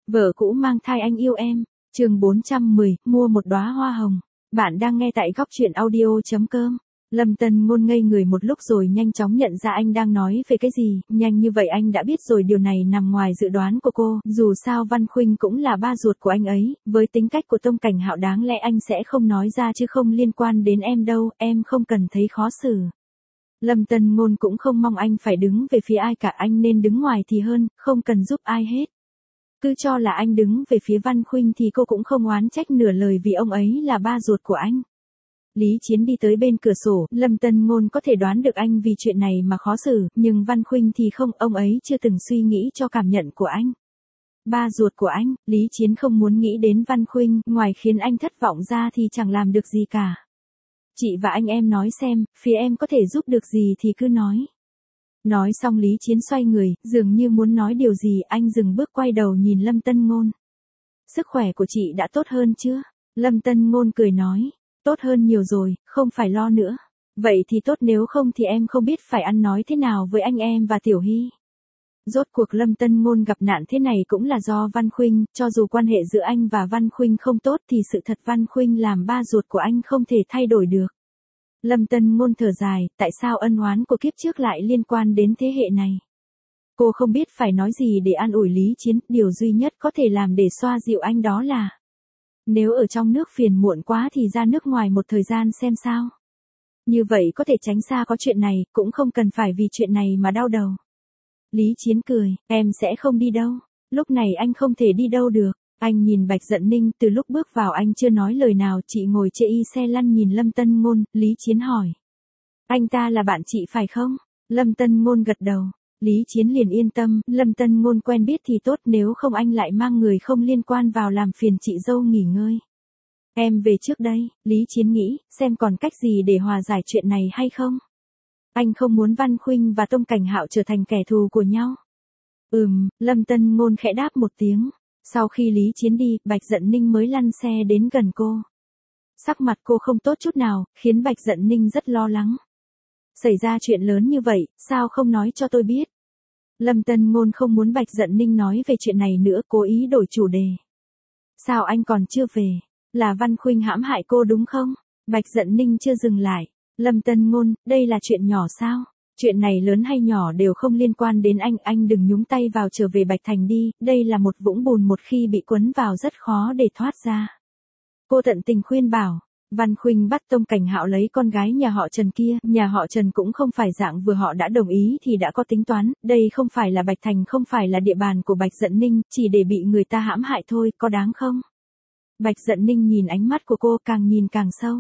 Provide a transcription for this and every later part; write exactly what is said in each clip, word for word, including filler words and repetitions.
Vợ cũ mang thai anh yêu em. Chương bốn trăm mười, mua một đóa hoa hồng. Bạn đang nghe tại góc truyện audio chấm com. Lâm Tân Ngôn ngây người một lúc rồi nhanh chóng nhận ra anh đang nói về cái gì, nhanh như vậy anh đã biết rồi điều này nằm ngoài dự đoán của cô, dù sao Văn Khuynh cũng là ba ruột của anh ấy, với tính cách của Tông Cảnh Hạo đáng lẽ anh sẽ không nói ra chứ không liên quan đến em đâu, em không cần thấy khó xử. Lâm Tân Ngôn cũng không mong anh phải đứng về phía ai cả, anh nên đứng ngoài thì hơn, không cần giúp ai hết. Cứ cho là anh đứng về phía Văn Khuynh thì cô cũng không oán trách nửa lời vì ông ấy là ba ruột của anh. Lý Chiến đi tới bên cửa sổ, Lâm Tân Ngôn có thể đoán được anh vì chuyện này mà khó xử, nhưng Văn Khuynh thì không, ông ấy chưa từng suy nghĩ cho cảm nhận của anh. Ba ruột của anh, Lý Chiến không muốn nghĩ đến Văn Khuynh, ngoài khiến anh thất vọng ra thì chẳng làm được gì cả. Chị và anh em nói xem, phía em có thể giúp được gì thì cứ nói. Nói xong Lý Chiến xoay người, dường như muốn nói điều gì, anh dừng bước quay đầu nhìn Lâm Tân Ngôn. Sức khỏe của chị đã tốt hơn chưa? Lâm Tân Ngôn cười nói. Tốt hơn nhiều rồi, không phải lo nữa. Vậy thì tốt, nếu không thì em không biết phải ăn nói thế nào với anh em và Tiểu Hy. Rốt cuộc Lâm Tân Ngôn gặp nạn thế này cũng là do Văn Khuynh, cho dù quan hệ giữa anh và Văn Khuynh không tốt thì sự thật Văn Khuynh làm ba ruột của anh không thể thay đổi được. Lâm Tân Ngôn thở dài, tại sao ân oán của kiếp trước lại liên quan đến thế hệ này? Cô không biết phải nói gì để an ủi Lý Chiến, điều duy nhất có thể làm để xoa dịu anh đó là nếu ở trong nước phiền muộn quá thì ra nước ngoài một thời gian xem sao. Như vậy có thể tránh xa có chuyện này, cũng không cần phải vì chuyện này mà đau đầu. Lý Chiến cười, em sẽ không đi đâu. Lúc này anh không thể đi đâu được. Anh nhìn Bạch Dận Ninh, từ lúc bước vào anh chưa nói lời nào, chị ngồi chê y xe lăn nhìn Lâm Tân Ngôn, Lý Chiến hỏi. Anh ta là bạn chị phải không? Lâm Tân Ngôn gật đầu. Lý Chiến liền yên tâm, Lâm Tân Ngôn quen biết thì tốt, nếu không anh lại mang người không liên quan vào làm phiền chị dâu nghỉ ngơi. Em về trước đây, Lý Chiến nghĩ, xem còn cách gì để hòa giải chuyện này hay không. Anh không muốn Văn Khuynh và Tông Cảnh Hạo trở thành kẻ thù của nhau. Ừm, Lâm Tân Ngôn khẽ đáp một tiếng. Sau khi Lý Chiến đi, Bạch Dận Ninh mới lăn xe đến gần cô. Sắc mặt cô không tốt chút nào, khiến Bạch Dận Ninh rất lo lắng. Xảy ra chuyện lớn như vậy, sao không nói cho tôi biết? Lâm Tân Ngôn không muốn Bạch Dận Ninh nói về chuyện này nữa, cố ý đổi chủ đề. Sao anh còn chưa về? Là Văn Khuynh hãm hại cô đúng không? Bạch Dận Ninh chưa dừng lại. Lâm Tân Ngôn, đây là chuyện nhỏ sao? Chuyện này lớn hay nhỏ đều không liên quan đến anh, anh đừng nhúng tay vào, trở về Bạch Thành đi, đây là một vũng bùn, một khi bị quấn vào rất khó để thoát ra. Cô tận tình khuyên bảo. Văn Khuynh bắt Tông Cảnh Hạo lấy con gái nhà họ Trần kia, nhà họ Trần cũng không phải dạng vừa họ đã đồng ý thì đã có tính toán, đây không phải là Bạch Thành, không phải là địa bàn của Bạch Dận Ninh, chỉ để bị người ta hãm hại thôi, có đáng không? Bạch Dận Ninh nhìn ánh mắt của cô, càng nhìn càng sâu.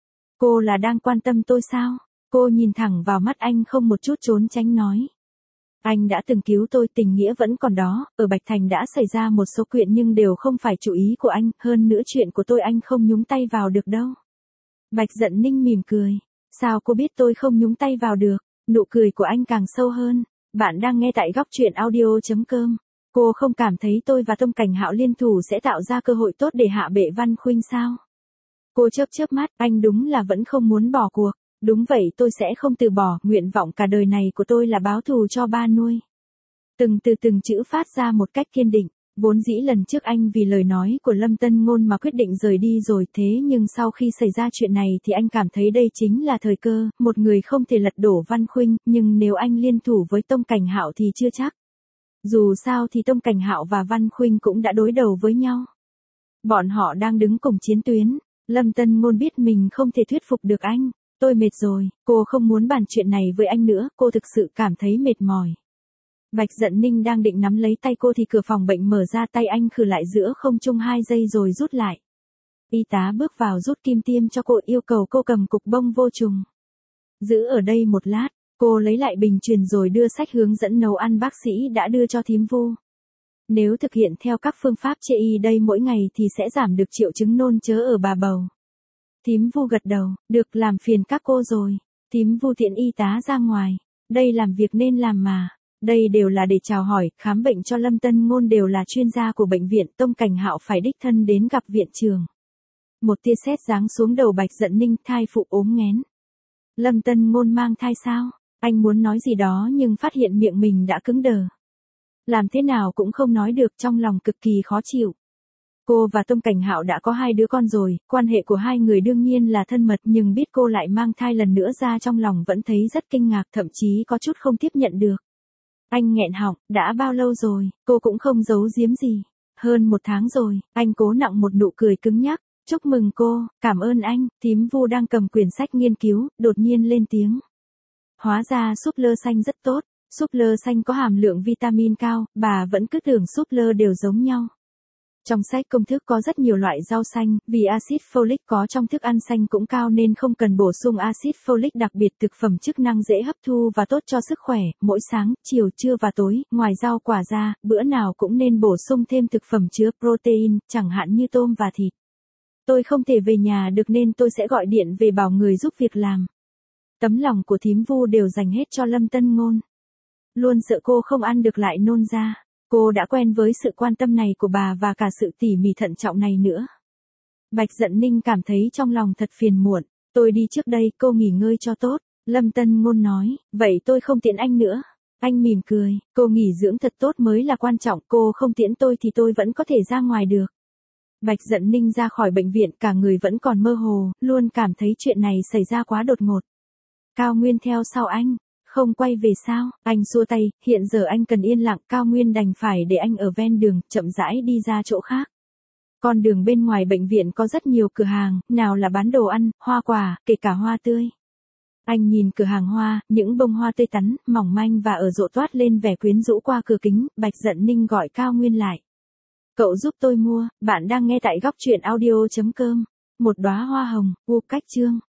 Cô là đang quan tâm tôi sao? Cô nhìn thẳng vào mắt anh, không một chút trốn tránh nói. Anh đã từng cứu tôi, tình nghĩa vẫn còn đó, ở Bạch Thành đã xảy ra một số chuyện nhưng đều không phải chủ ý của anh, hơn nữa chuyện của tôi anh không nhúng tay vào được đâu. Bạch Dận Ninh mỉm cười. Sao cô biết tôi không nhúng tay vào được? Nụ cười của anh càng sâu hơn. Bạn đang nghe tại góc truyện audio chấm com. Cô không cảm thấy tôi và Tông Cảnh Hạo liên thủ sẽ tạo ra cơ hội tốt để hạ bệ Văn Khuynh sao? Cô chớp chớp mắt, anh đúng là vẫn không muốn bỏ cuộc. Đúng vậy, tôi sẽ không từ bỏ, nguyện vọng cả đời này của tôi là báo thù cho ba nuôi. Từng từ từng chữ phát ra một cách kiên định, vốn dĩ lần trước anh vì lời nói của Lâm Tân Ngôn mà quyết định rời đi rồi, thế nhưng sau khi xảy ra chuyện này thì anh cảm thấy đây chính là thời cơ, một người không thể lật đổ Văn Khuynh, nhưng nếu anh liên thủ với Tông Cảnh Hạo thì chưa chắc. Dù sao thì Tông Cảnh Hạo và Văn Khuynh cũng đã đối đầu với nhau. Bọn họ đang đứng cùng chiến tuyến, Lâm Tân Ngôn biết mình không thể thuyết phục được anh. Tôi mệt rồi, cô không muốn bàn chuyện này với anh nữa, cô thực sự cảm thấy mệt mỏi. Bạch Dận Ninh đang định nắm lấy tay cô thì cửa phòng bệnh mở ra, tay anh khử lại giữa không trung hai giây rồi rút lại. Y tá bước vào rút kim tiêm cho cô, yêu cầu cô cầm cục bông vô trùng. Giữ ở đây một lát, cô lấy lại bình truyền rồi đưa sách hướng dẫn nấu ăn bác sĩ đã đưa cho thím Vu. Nếu thực hiện theo các phương pháp chê y đây mỗi ngày thì sẽ giảm được triệu chứng nôn chớ ở bà bầu. Thím Vu gật đầu, được, làm phiền các cô rồi. Thím Vu tiện y tá ra ngoài. Đây làm việc nên làm mà. Đây đều là để chào hỏi, khám bệnh cho Lâm Tân Ngôn, đều là chuyên gia của bệnh viện, Tông Cảnh Hạo phải đích thân đến gặp viện trưởng. Một tia sét giáng xuống đầu Bạch Dận Ninh, thai phụ ốm nghén. Lâm Tân Ngôn mang thai sao? Anh muốn nói gì đó nhưng phát hiện miệng mình đã cứng đờ. làm thế nào cũng không nói được, trong lòng cực kỳ khó chịu. Cô và Tông Cảnh Hạo đã có hai đứa con rồi, quan hệ của hai người đương nhiên là thân mật, nhưng biết cô lại mang thai lần nữa ra trong lòng vẫn thấy rất kinh ngạc, thậm chí có chút không tiếp nhận được. Anh nghẹn họng, đã bao lâu rồi, cô cũng không giấu giếm gì. Hơn một tháng rồi, anh cố nặng một nụ cười cứng nhắc. Chúc mừng cô, cảm ơn anh. Thím Vu đang cầm quyển sách nghiên cứu, đột nhiên lên tiếng. Hóa ra súp lơ xanh rất tốt, súp lơ xanh có hàm lượng vitamin cao, bà vẫn cứ tưởng súp lơ đều giống nhau. Trong sách công thức có rất nhiều loại rau xanh, vì axit folic có trong thức ăn xanh cũng cao nên không cần bổ sung axit folic, đặc biệt thực phẩm chức năng dễ hấp thu và tốt cho sức khỏe, mỗi sáng, chiều, trưa và tối, ngoài rau quả ra, bữa nào cũng nên bổ sung thêm thực phẩm chứa protein, chẳng hạn như tôm và thịt. Tôi không thể về nhà được nên tôi sẽ gọi điện về bảo người giúp việc làm. Tấm lòng của thím Vu đều dành hết cho Lâm Tân Ngôn. Luôn sợ cô không ăn được lại nôn ra. Cô đã quen với sự quan tâm này của bà và cả sự tỉ mỉ thận trọng này nữa. Bạch Dận Ninh cảm thấy trong lòng thật phiền muộn. Tôi đi trước đây, cô nghỉ ngơi cho tốt. Lâm Tân Ngôn nói, vậy tôi không tiễn anh nữa. Anh mỉm cười, cô nghỉ dưỡng thật tốt mới là quan trọng, cô không tiễn tôi thì tôi vẫn có thể ra ngoài được. Bạch Dận Ninh ra khỏi bệnh viện, cả người vẫn còn mơ hồ, luôn cảm thấy chuyện này xảy ra quá đột ngột. Cao Nguyên theo sau anh. Không quay về sao? Anh xua tay, hiện giờ anh cần yên lặng, Cao Nguyên đành phải để anh ở ven đường, chậm rãi đi ra chỗ khác. Con đường bên ngoài bệnh viện có rất nhiều cửa hàng, nào là bán đồ ăn, hoa quả, kể cả hoa tươi. Anh nhìn cửa hàng hoa, những bông hoa tươi tắn, mỏng manh và ở rộ toát lên vẻ quyến rũ qua cửa kính, Bạch Dận Ninh gọi Cao Nguyên lại. Cậu giúp tôi mua, bạn đang nghe tại góc truyện audio chấm com. Một đóa hoa hồng, u cách chương.